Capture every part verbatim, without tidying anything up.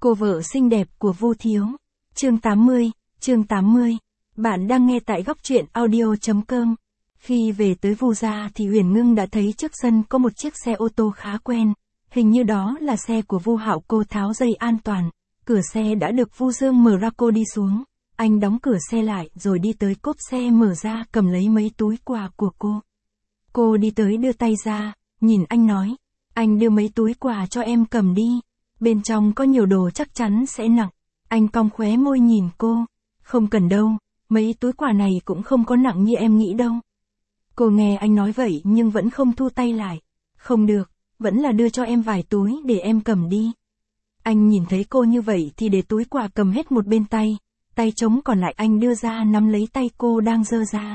Cô vợ xinh đẹp của Vu Thiếu. Chương tám mươi, chương tám mươi. Bạn đang nghe tại góc truyện audio chấm com. Khi về tới Vu gia thì Uyển Ngưng đã thấy trước sân có một chiếc xe ô tô khá quen, hình như đó là xe của Vu Hạo. Cô tháo dây an toàn, cửa xe đã được Vu Dương mở ra. Cô đi xuống, anh đóng cửa xe lại rồi đi tới cốp xe mở ra cầm lấy mấy túi quà của cô. Cô đi tới đưa tay ra, nhìn anh nói, anh đưa mấy túi quà cho em cầm đi, bên trong có nhiều đồ chắc chắn sẽ nặng. Anh cong khóe môi nhìn cô, không cần đâu, mấy túi quà này cũng không có nặng như em nghĩ đâu. Cô nghe anh nói vậy nhưng vẫn không thu tay lại, không được, vẫn là đưa cho em vài túi để em cầm đi. Anh nhìn thấy cô như vậy thì để túi quà cầm hết một bên tay, tay trống còn lại anh đưa ra nắm lấy tay cô đang giơ ra.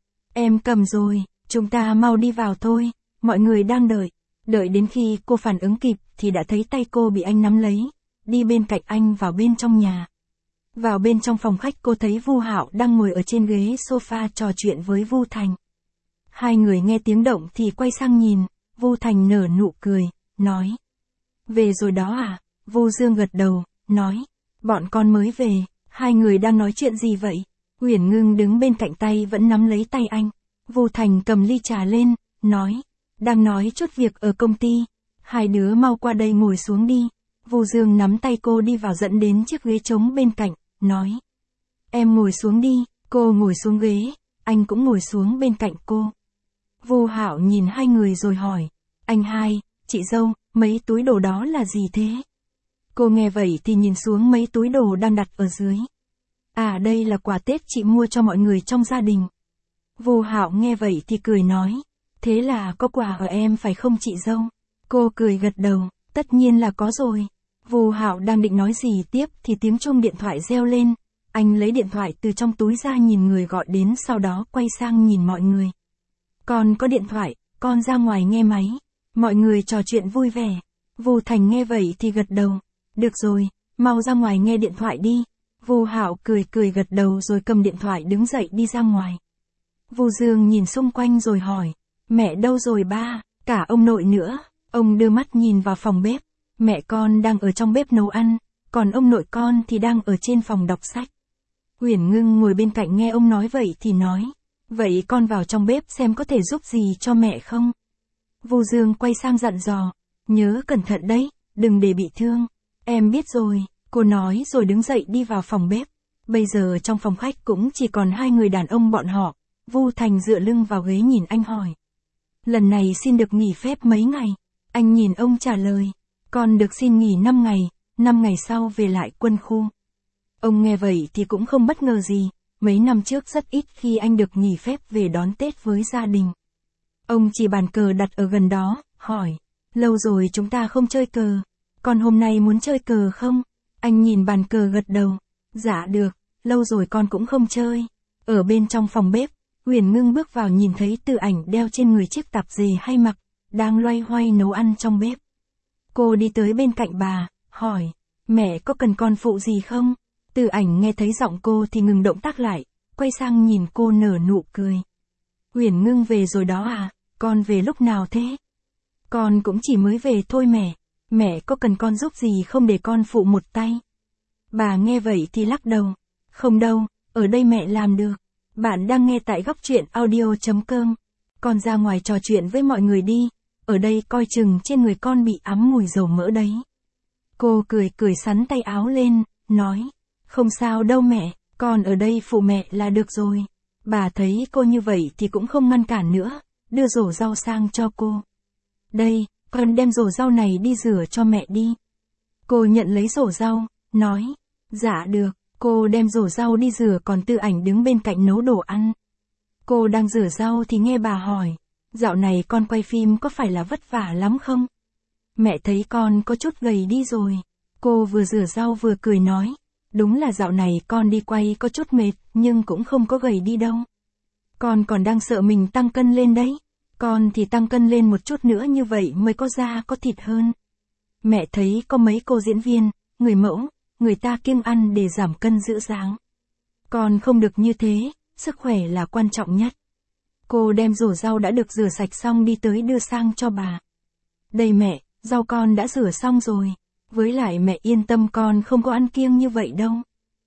Em cầm rồi, chúng ta mau đi vào thôi, mọi người đang đợi. Đợi đến khi cô phản ứng kịp thì đã thấy tay cô bị anh nắm lấy, đi bên cạnh anh vào bên trong nhà. Vào bên trong phòng khách cô thấy Vu Hạo đang ngồi ở trên ghế sofa trò chuyện với Vu Thành. Hai người nghe tiếng động thì quay sang nhìn, Vu Thành nở nụ cười, nói. Về rồi đó à? Vu Dương gật đầu, nói. Bọn con mới về, hai người đang nói chuyện gì vậy? Uyển Ngưng đứng bên cạnh tay vẫn nắm lấy tay anh. Vu Thành cầm ly trà lên, nói. Đang nói chút việc ở công ty, hai đứa mau qua đây ngồi xuống đi. Vu Dương nắm tay cô đi vào dẫn đến chiếc ghế trống bên cạnh, nói. Em ngồi xuống đi. Cô ngồi xuống ghế, anh cũng ngồi xuống bên cạnh cô. Vu Hạo nhìn hai người rồi hỏi, anh hai, chị dâu, mấy túi đồ đó là gì thế? Cô nghe vậy thì nhìn xuống mấy túi đồ đang đặt ở dưới. À đây là quà Tết chị mua cho mọi người trong gia đình. Vu Hạo nghe vậy thì cười nói, thế là có quà ở em phải không chị dâu? Cô cười gật đầu, tất nhiên là có rồi. Vu Hạo đang định nói gì tiếp thì tiếng chuông điện thoại reo lên, anh lấy điện thoại từ trong túi ra nhìn người gọi đến sau đó quay sang nhìn mọi người. Con có điện thoại, con ra ngoài nghe máy. Mọi người trò chuyện vui vẻ. Vu Thành nghe vậy thì gật đầu. Được rồi, mau ra ngoài nghe điện thoại đi. Vu Hạo cười cười gật đầu rồi cầm điện thoại đứng dậy đi ra ngoài. Vu Dương nhìn xung quanh rồi hỏi, mẹ đâu rồi ba? Cả ông nội nữa. Ông đưa mắt nhìn vào phòng bếp. Mẹ con đang ở trong bếp nấu ăn, còn ông nội con thì đang ở trên phòng đọc sách. Uyển Ngưng ngồi bên cạnh nghe ông nói vậy thì nói, vậy con vào trong bếp xem có thể giúp gì cho mẹ không? Vu Dương quay sang dặn dò, nhớ cẩn thận đấy, đừng để bị thương. Em biết rồi, cô nói rồi đứng dậy đi vào phòng bếp. Bây giờ trong phòng khách cũng chỉ còn hai người đàn ông bọn họ. Vu Thành dựa lưng vào ghế nhìn anh hỏi, lần này xin được nghỉ phép mấy ngày? Anh nhìn ông trả lời, con được xin nghỉ năm ngày, năm ngày sau về lại quân khu. Ông nghe vậy thì cũng không bất ngờ gì, mấy năm trước rất ít khi anh được nghỉ phép về đón Tết với gia đình. Ông chỉ bàn cờ đặt ở gần đó, hỏi, lâu rồi chúng ta không chơi cờ, con hôm nay muốn chơi cờ không? Anh nhìn bàn cờ gật đầu, dạ được, lâu rồi con cũng không chơi. Ở bên trong phòng bếp, Uyển Ngưng bước vào nhìn thấy Từ Ảnh đeo trên người chiếc tạp dề hay mặc, đang loay hoay nấu ăn trong bếp. Cô đi tới bên cạnh bà, hỏi, mẹ có cần con phụ gì không? Từ Ảnh nghe thấy giọng cô thì ngừng động tác lại, quay sang nhìn cô nở nụ cười. Uyển Ngưng về rồi đó à, con về lúc nào thế? Con cũng chỉ mới về thôi mẹ, mẹ có cần con giúp gì không để con phụ một tay? Bà nghe vậy thì lắc đầu, không đâu, ở đây mẹ làm được. Bạn đang nghe tại góc truyện audio chấm com. Con ra ngoài trò chuyện với mọi người đi, ở đây coi chừng trên người con bị ắm mùi dầu mỡ đấy. Cô cười cười xắn tay áo lên, nói, không sao đâu mẹ, con ở đây phụ mẹ là được rồi. Bà thấy cô như vậy thì cũng không ngăn cản nữa, đưa rổ rau sang cho cô. Đây, con đem rổ rau này đi rửa cho mẹ đi. Cô nhận lấy rổ rau, nói, dạ được. Cô đem rổ rau đi rửa còn Từ Ảnh đứng bên cạnh nấu đồ ăn. Cô đang rửa rau thì nghe bà hỏi, dạo này con quay phim có phải là vất vả lắm không? Mẹ thấy con có chút gầy đi rồi. Cô vừa rửa rau vừa cười nói, đúng là dạo này con đi quay có chút mệt nhưng cũng không có gầy đi đâu. Con còn đang sợ mình tăng cân lên đấy. Con thì tăng cân lên một chút nữa như vậy mới có da có thịt hơn. Mẹ thấy có mấy cô diễn viên, người mẫu, người ta kiêng ăn để giảm cân giữ dáng. Con không được như thế, sức khỏe là quan trọng nhất. Cô đem rổ rau đã được rửa sạch xong đi tới đưa sang cho bà. Đây mẹ, rau con đã rửa xong rồi. Với lại mẹ yên tâm con không có ăn kiêng như vậy đâu.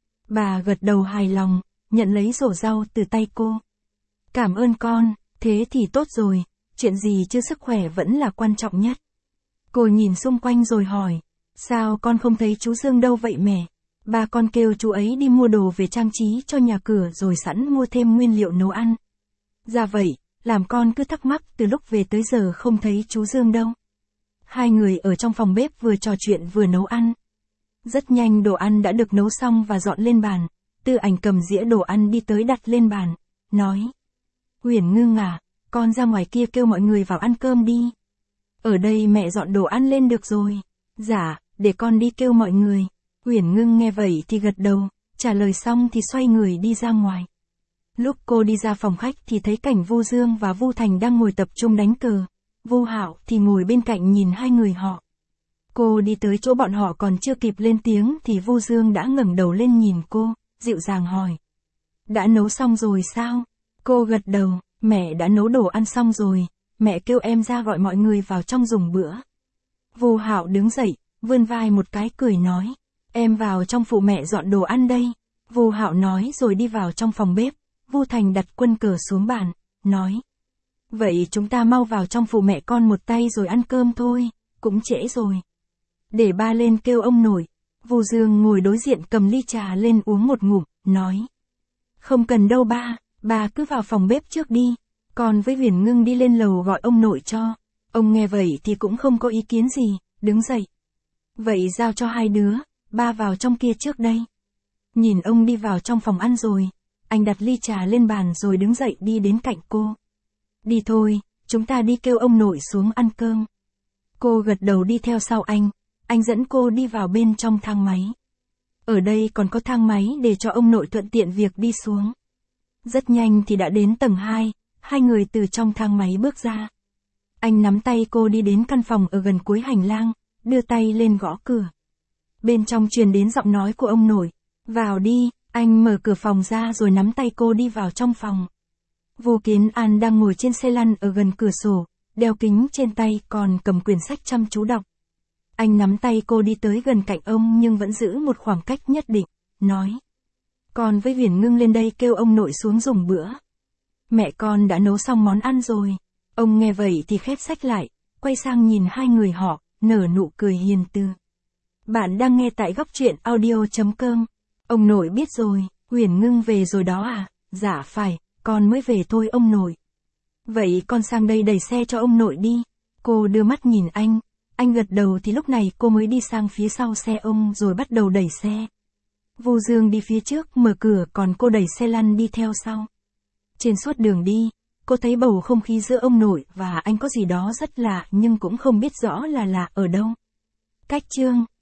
Bà gật đầu hài lòng, nhận lấy rổ rau từ tay cô. Cảm ơn con, thế thì tốt rồi, chuyện gì chứ sức khỏe vẫn là quan trọng nhất. Cô nhìn xung quanh rồi hỏi, sao con không thấy chú Dương đâu vậy mẹ? Ba con kêu chú ấy đi mua đồ về trang trí cho nhà cửa rồi sẵn mua thêm nguyên liệu nấu ăn. Dạ vậy, làm con cứ thắc mắc từ lúc về tới giờ không thấy chú Dương đâu. Hai người ở trong phòng bếp vừa trò chuyện vừa nấu ăn. Rất nhanh đồ ăn đã được nấu xong và dọn lên bàn. Tư Ảnh cầm dĩa đồ ăn đi tới đặt lên bàn, nói. Uyển Ngưng à, con ra ngoài kia kêu mọi người vào ăn cơm đi. Ở đây mẹ dọn đồ ăn lên được rồi. Dạ, để con đi kêu mọi người. Uyển Ngưng nghe vậy thì gật đầu, trả lời xong thì xoay người đi ra ngoài. Lúc cô đi ra phòng khách thì thấy cảnh Vu Dương và Vu Thành đang ngồi tập trung đánh cờ. Vu Hạo thì ngồi bên cạnh nhìn hai người họ. Cô đi tới chỗ bọn họ còn chưa kịp lên tiếng thì Vu Dương đã ngẩng đầu lên nhìn cô, dịu dàng hỏi. Đã nấu xong rồi sao? Cô gật đầu, mẹ đã nấu đồ ăn xong rồi, mẹ kêu em ra gọi mọi người vào trong dùng bữa. Vu Hạo đứng dậy, vươn vai một cái cười nói, em vào trong phụ mẹ dọn đồ ăn đây. Vu Hạo nói rồi đi vào trong phòng bếp. Vu Thành đặt quân cờ xuống bàn, nói. Vậy chúng ta mau vào trong phụ mẹ con một tay rồi ăn cơm thôi, cũng trễ rồi. Để ba lên kêu ông nội. Vu Dương ngồi đối diện cầm ly trà lên uống một ngụm, nói. Không cần đâu ba, ba cứ vào phòng bếp trước đi, còn với Uyển Ngưng đi lên lầu gọi ông nội cho. Ông nghe vậy thì cũng không có ý kiến gì, đứng dậy. Vậy giao cho hai đứa, ba vào trong kia trước đây. Nhìn ông đi vào trong phòng ăn rồi, anh đặt ly trà lên bàn rồi đứng dậy đi đến cạnh cô. Đi thôi, chúng ta đi kêu ông nội xuống ăn cơm. Cô gật đầu đi theo sau anh, anh dẫn cô đi vào bên trong thang máy. Ở đây còn có thang máy để cho ông nội thuận tiện việc đi xuống. Rất nhanh thì đã đến tầng hai, hai người từ trong thang máy bước ra. Anh nắm tay cô đi đến căn phòng ở gần cuối hành lang, đưa tay lên gõ cửa. Bên trong truyền đến giọng nói của ông nội, vào đi, anh mở cửa phòng ra rồi nắm tay cô đi vào trong phòng. Vu Kiến An đang ngồi trên xe lăn ở gần cửa sổ, đeo kính trên tay còn cầm quyển sách chăm chú đọc. Anh nắm tay cô đi tới gần cạnh ông nhưng vẫn giữ một khoảng cách nhất định, nói. Con với Uyển Ngưng lên đây kêu ông nội xuống dùng bữa. Mẹ con đã nấu xong món ăn rồi. Ông nghe vậy thì khép sách lại, quay sang nhìn hai người họ, nở nụ cười hiền từ. Bạn đang nghe tại góc truyện audio chấm com. Ông nội biết rồi, Uyển Ngưng về rồi đó à? Dạ phải, con mới về thôi ông nội. Vậy con sang đây đẩy xe cho ông nội đi. Cô đưa mắt nhìn anh, anh gật đầu thì lúc này cô mới đi sang phía sau xe ông rồi bắt đầu đẩy xe. Vu Dương đi phía trước mở cửa còn cô đẩy xe lăn đi theo sau. Trên suốt đường đi, cô thấy bầu không khí giữa ông nội và anh có gì đó rất lạ nhưng cũng không biết rõ là lạ ở đâu. Cách chương